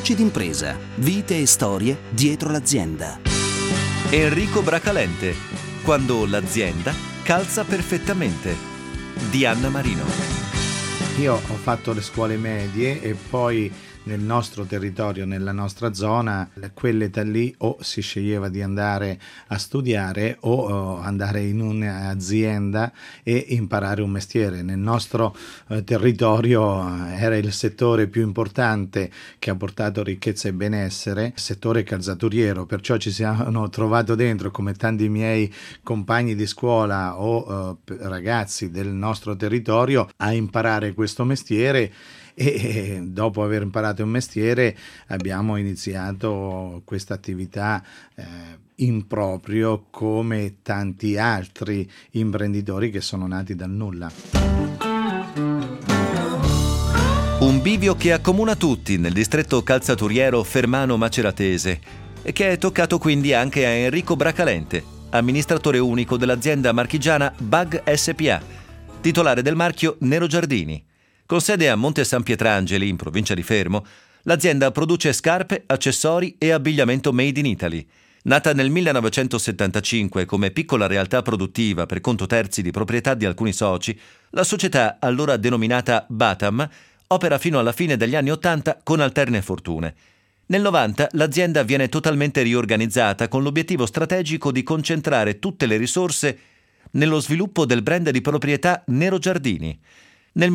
Voci d'impresa, vite e storie dietro l'azienda. Enrico Bracalente, quando l'azienda calza perfettamente, di Anna Marino. Io ho fatto le scuole medie e poi nel nostro territorio, nella nostra zona, quell'età lì o si sceglieva di andare a studiare o andare in un'azienda e imparare un mestiere. Nel nostro territorio era il settore più importante che ha portato ricchezza e benessere, il settore calzaturiero, perciò ci siamo trovato dentro, come tanti miei compagni di scuola o ragazzi del nostro territorio, a imparare questo mestiere. E dopo aver imparato un mestiere abbiamo iniziato questa attività in proprio, come tanti altri imprenditori che sono nati dal nulla. Un bivio che accomuna tutti nel distretto calzaturiero fermano-maceratese e che è toccato quindi anche a Enrico Bracalente, amministratore unico dell'azienda marchigiana BAG SPA, titolare del marchio Nero Giardini. Con sede a Monte San Pietrangeli, in provincia di Fermo, l'azienda produce scarpe, accessori e abbigliamento made in Italy. Nata nel 1975 come piccola realtà produttiva per conto terzi di proprietà di alcuni soci, la società, allora denominata Batam, opera fino alla fine degli anni '80 con alterne fortune. Nel '90 l'azienda viene totalmente riorganizzata con l'obiettivo strategico di concentrare tutte le risorse nello sviluppo del brand di proprietà Nero Giardini. Nel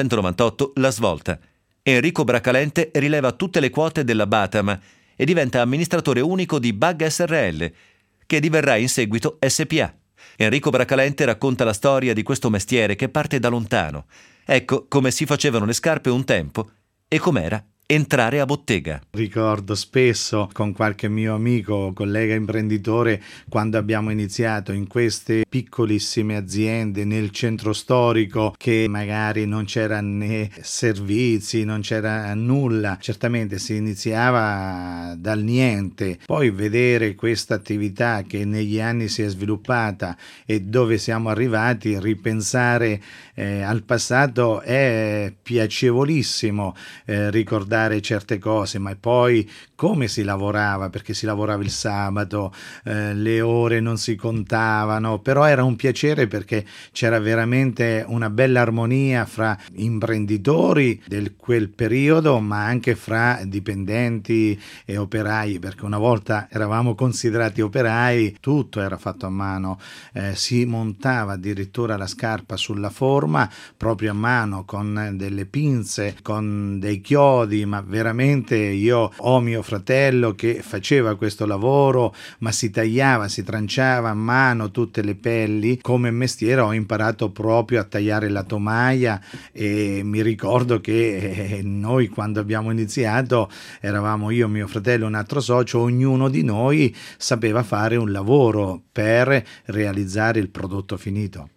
1998 la svolta. Enrico Bracalente rileva tutte le quote della Batam e diventa amministratore unico di BAG SRL, che diverrà in seguito SPA. Enrico Bracalente racconta la storia di questo mestiere che parte da lontano. Ecco come si facevano le scarpe un tempo e com'era entrare a bottega. Ricordo spesso con qualche mio amico, collega imprenditore, quando abbiamo iniziato in queste piccolissime aziende nel centro storico, che magari non c'era né servizi, non c'era nulla. Certamente si iniziava dal niente. Poi vedere questa attività che negli anni si è sviluppata e dove siamo arrivati, ripensare al passato è piacevolissimo, ricordare certe cose, ma poi come si lavorava, perché si lavorava il sabato, le ore non si contavano, però era un piacere perché c'era veramente una bella armonia fra imprenditori del quel periodo, ma anche fra dipendenti e operai, perché una volta eravamo considerati operai, tutto era fatto a mano, si montava addirittura la scarpa sulla forma proprio a mano con delle pinze, con dei chiodi, ma veramente io ho mio fratello che faceva questo lavoro, ma si tagliava, si tranciava a mano tutte le pelli. Come mestiere ho imparato proprio a tagliare la tomaia e mi ricordo che noi quando abbiamo iniziato eravamo io, mio fratello e un altro socio, ognuno di noi sapeva fare un lavoro per realizzare il prodotto finito.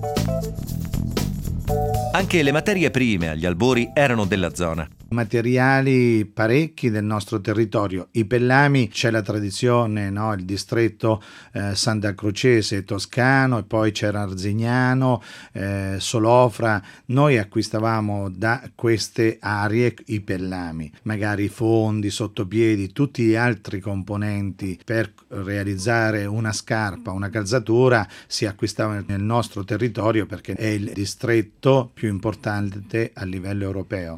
Anche le materie prime agli albori erano della zona. Materiali parecchi del nostro territorio. I pellami, c'è la tradizione, no? Il distretto Santa Crocese toscano, e poi c'era Arzignano, Solofra. Noi acquistavamo da queste aree i pellami, magari i fondi, sottopiedi, tutti gli altri componenti per realizzare una scarpa, una calzatura si acquistavano nel nostro territorio perché è il distretto più importante a livello europeo.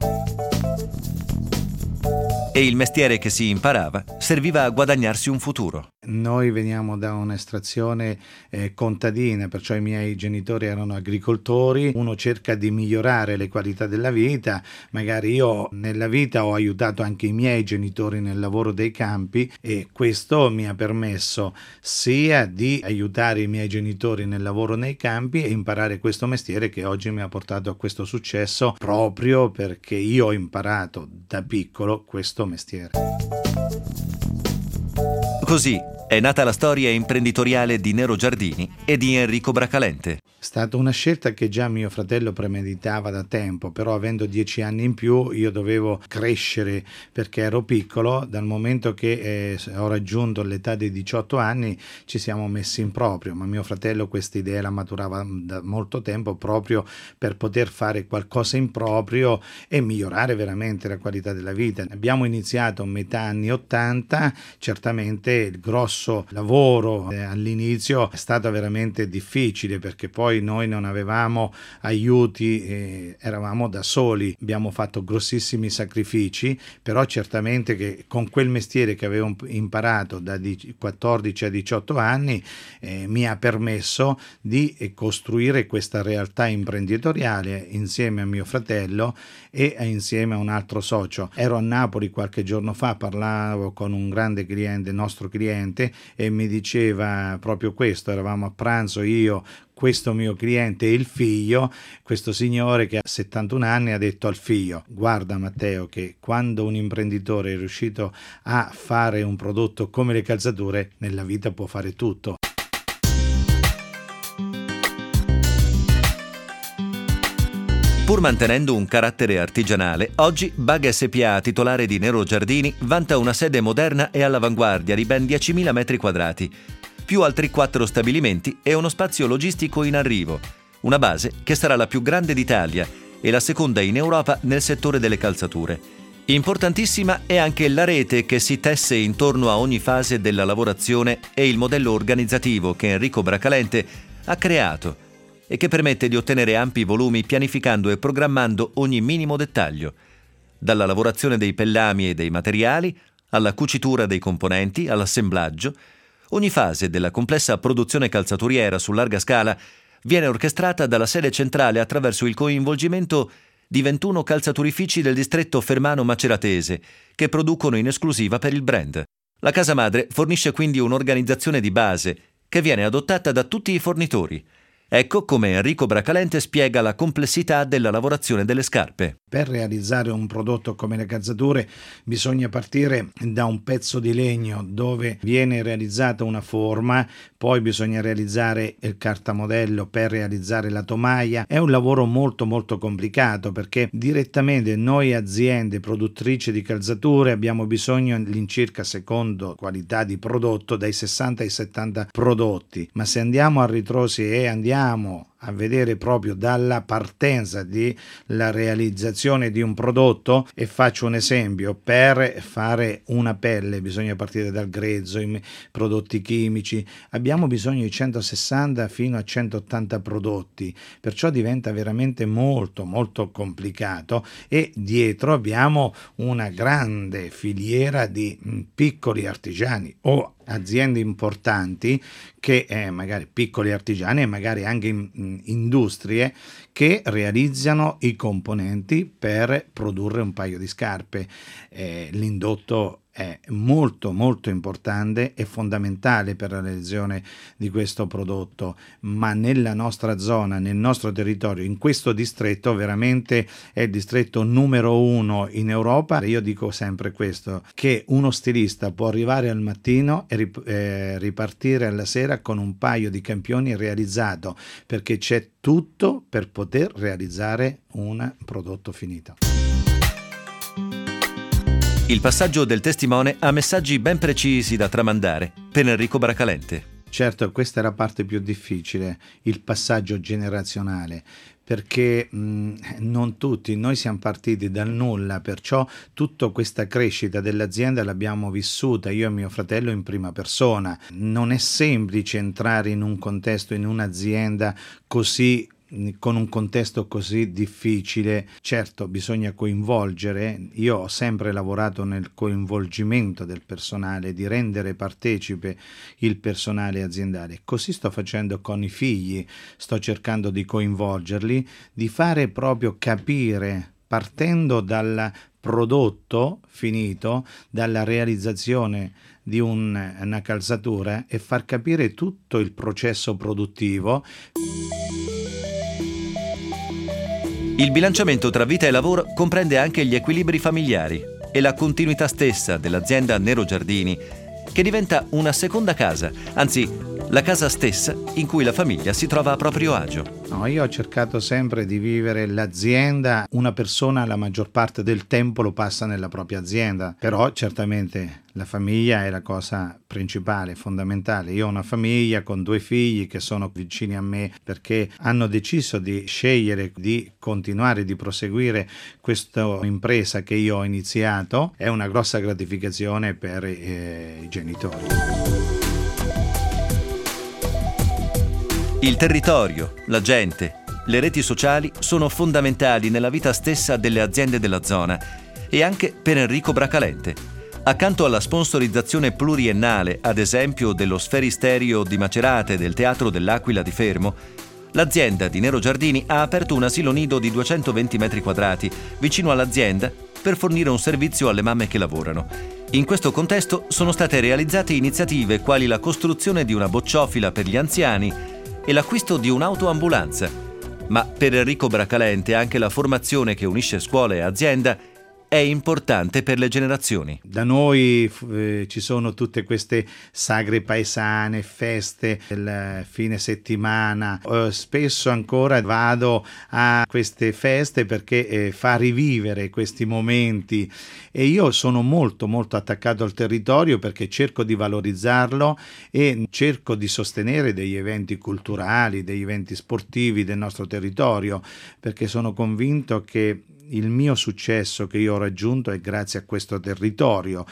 E il mestiere che si imparava serviva a guadagnarsi un futuro. Noi veniamo da un'estrazione contadina, perciò i miei genitori erano agricoltori. Uno cerca di migliorare le qualità della vita. Magari io nella vita ho aiutato anche i miei genitori nel lavoro dei campi e questo mi ha permesso sia di aiutare i miei genitori nel lavoro nei campi e imparare questo mestiere che oggi mi ha portato a questo successo, proprio perché io ho imparato da piccolo questo mestiere. Così, è nata la storia imprenditoriale di Nero Giardini e di Enrico Bracalente. È stata una scelta che già mio fratello premeditava da tempo, però avendo 10 anni in più io dovevo crescere perché ero piccolo. Dal momento che ho raggiunto l'età dei 18 anni ci siamo messi in proprio, ma mio fratello questa idea la maturava da molto tempo proprio per poter fare qualcosa in proprio e migliorare veramente la qualità della vita. Abbiamo iniziato a metà anni 80, certamente il grosso lavoro all'inizio è stato veramente difficile perché poi noi non avevamo aiuti, eravamo da soli, abbiamo fatto grossissimi sacrifici, però certamente che con quel mestiere che avevo imparato da 14 a 18 anni mi ha permesso di costruire questa realtà imprenditoriale insieme a mio fratello e insieme a un altro socio. Ero a Napoli qualche giorno fa, parlavo con un grande cliente, nostro cliente, e mi diceva proprio questo. Eravamo a pranzo io, questo mio cliente e il figlio. Questo signore che ha 71 anni ha detto al figlio: guarda Matteo, che quando un imprenditore è riuscito a fare un prodotto come le calzature, nella vita può fare tutto. Pur mantenendo un carattere artigianale, oggi Bag SpA, titolare di Nero Giardini, vanta una sede moderna e all'avanguardia di ben 10.000 metri quadrati, più altri 4 stabilimenti e uno spazio logistico in arrivo, una base che sarà la più grande d'Italia e la seconda in Europa nel settore delle calzature. Importantissima è anche la rete che si tesse intorno a ogni fase della lavorazione e il modello organizzativo che Enrico Bracalente ha creato e che permette di ottenere ampi volumi pianificando e programmando ogni minimo dettaglio, dalla lavorazione dei pellami e dei materiali, alla cucitura dei componenti, all'assemblaggio. Ogni fase della complessa produzione calzaturiera su larga scala viene orchestrata dalla sede centrale attraverso il coinvolgimento di 21 calzaturifici del distretto fermano-maceratese che producono in esclusiva per il brand. La casa madre fornisce quindi un'organizzazione di base che viene adottata da tutti i fornitori. Ecco come Enrico Bracalente spiega la complessità della lavorazione delle scarpe. Per realizzare un prodotto come le calzature bisogna partire da un pezzo di legno dove viene realizzata una forma, poi bisogna realizzare il cartamodello per realizzare la tomaia. È un lavoro molto molto complicato perché direttamente noi aziende produttrici di calzature abbiamo bisogno all'incirca, secondo qualità di prodotto, dai 60 ai 70 prodotti, ma se andiamo a ritrosi e andiamo a vedere proprio dalla partenza della realizzazione di un prodotto, e faccio un esempio: per fare una pelle bisogna partire dal grezzo, i prodotti chimici, abbiamo bisogno di 160 fino a 180 prodotti, perciò diventa veramente molto molto complicato, e dietro abbiamo una grande filiera di piccoli artigiani o aziende importanti che magari piccoli artigiani e magari anche industrie che realizzano i componenti per produrre un paio di scarpe. L'indotto è molto molto importante e fondamentale per la realizzazione di questo prodotto, ma nella nostra zona, nel nostro territorio, in questo distretto veramente è il distretto numero 1 in Europa. Io dico sempre questo, che uno stilista può arrivare al mattino e ripartire alla sera con un paio di campioni realizzato, perché c'è tutto per poter realizzare un prodotto finito. Il passaggio del testimone ha messaggi ben precisi da tramandare per Enrico Bracalente. Certo, questa è la parte più difficile, il passaggio generazionale, perché non tutti, noi siamo partiti dal nulla, perciò tutta questa crescita dell'azienda l'abbiamo vissuta io e mio fratello in prima persona. Non è semplice entrare in un contesto, in un'azienda così, con un contesto così difficile. Certo, bisogna coinvolgere. Io ho sempre lavorato nel coinvolgimento del personale, di rendere partecipe il personale aziendale. Così sto facendo con i figli, sto cercando di coinvolgerli, di fare proprio capire, partendo dal prodotto finito, dalla realizzazione di una calzatura, e far capire tutto il processo produttivo. Il bilanciamento tra vita e lavoro comprende anche gli equilibri familiari e la continuità stessa dell'azienda Nero Giardini che diventa una seconda casa, anzi la casa stessa in cui la famiglia si trova a proprio agio. No, io ho cercato sempre di vivere l'azienda. Una persona la maggior parte del tempo lo passa nella propria azienda, però certamente la famiglia è la cosa principale, fondamentale. Io ho una famiglia con 2 figli che sono vicini a me perché hanno deciso di scegliere di continuare, di proseguire questa impresa che io ho iniziato. È una grossa gratificazione per i genitori. Il territorio, la gente, le reti sociali sono fondamentali nella vita stessa delle aziende della zona e anche per Enrico Bracalente. Accanto alla sponsorizzazione pluriennale, ad esempio dello Sferisterio di Macerata e del Teatro dell'Aquila di Fermo, l'azienda di Nero Giardini ha aperto un asilo nido di 220 metri quadrati vicino all'azienda per fornire un servizio alle mamme che lavorano. In questo contesto sono state realizzate iniziative quali la costruzione di una bocciofila per gli anziani e l'acquisto di un'autoambulanza. Ma per Enrico Bracalente anche la formazione che unisce scuola e azienda è importante per le generazioni. Da noi ci sono tutte queste sagre paesane, feste del fine settimana. Spesso ancora vado a queste feste perché fa rivivere questi momenti e io sono molto molto attaccato al territorio perché cerco di valorizzarlo e cerco di sostenere degli eventi culturali, degli eventi sportivi del nostro territorio, perché sono convinto che il mio successo che io ho raggiunto è grazie a questo territorio.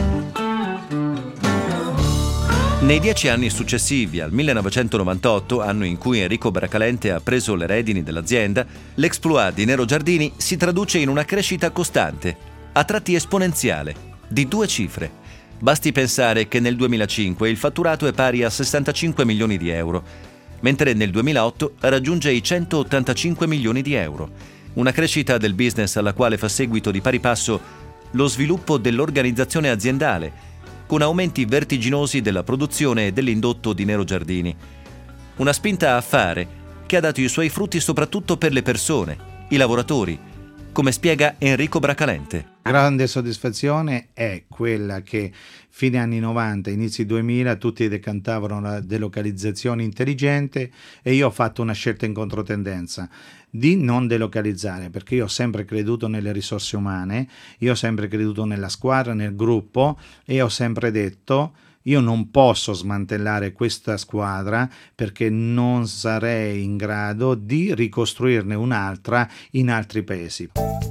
Nei 10 anni successivi al 1998, anno in cui Enrico Bracalente ha preso le redini dell'azienda, l'exploit di Nero Giardini si traduce in una crescita costante, a tratti esponenziale, di 2 cifre. Basti pensare che nel 2005 il fatturato è pari a 65 milioni di euro, mentre nel 2008 raggiunge i 185 milioni di euro. Una crescita del business alla quale fa seguito di pari passo lo sviluppo dell'organizzazione aziendale, con aumenti vertiginosi della produzione e dell'indotto di Nero Giardini. Una spinta a fare che ha dato i suoi frutti soprattutto per le persone, i lavoratori, come spiega Enrico Bracalente. Grande soddisfazione è quella che fine anni 90, inizi 2000, tutti decantavano la delocalizzazione intelligente e io ho fatto una scelta in controtendenza di non delocalizzare, perché io ho sempre creduto nelle risorse umane, io ho sempre creduto nella squadra, nel gruppo e ho sempre detto io non posso smantellare questa squadra perché non sarei in grado di ricostruirne un'altra in altri paesi.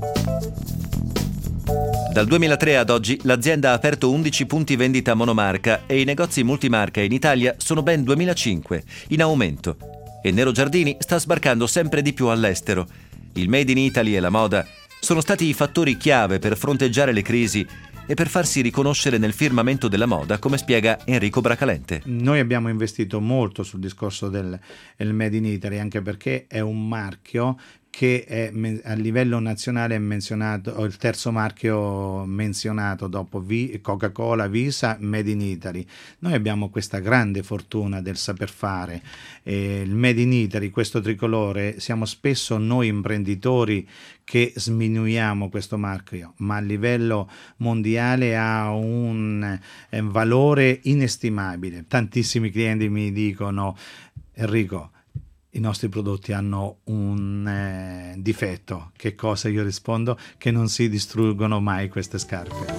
Dal 2003 ad oggi l'azienda ha aperto 11 punti vendita monomarca e i negozi multimarca in Italia sono ben 2005, in aumento. E Nero Giardini sta sbarcando sempre di più all'estero. Il Made in Italy e la moda sono stati i fattori chiave per fronteggiare le crisi e per farsi riconoscere nel firmamento della moda, come spiega Enrico Bracalente. Noi abbiamo investito molto sul discorso del Made in Italy, anche perché è un marchio che è, a livello nazionale è menzionato, il terzo marchio menzionato dopo Coca-Cola, Visa, Made in Italy. Noi abbiamo questa grande fortuna del saper fare. Il Made in Italy, questo tricolore, siamo spesso noi imprenditori che sminuiamo questo marchio, ma a livello mondiale ha un valore inestimabile. Tantissimi clienti mi dicono: Enrico, i nostri prodotti hanno un difetto. Che cosa? Io rispondo che non si distruggono mai queste scarpe.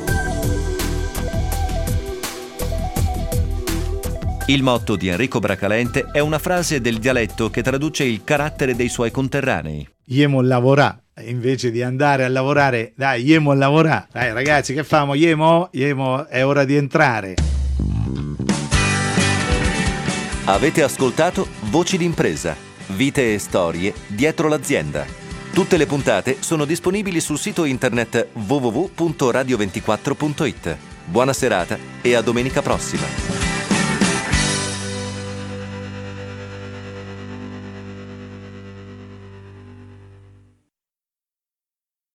Il motto di Enrico Bracalente è una frase del dialetto che traduce il carattere dei suoi conterranei. Iemo lavorà, invece di andare a lavorare, dai, iemo a lavorare. Dai ragazzi, che famo? Iemo, è ora di entrare. Avete ascoltato Voci d'impresa, vite e storie dietro l'azienda. Tutte le puntate sono disponibili sul sito internet www.radio24.it. Buona serata e a domenica prossima.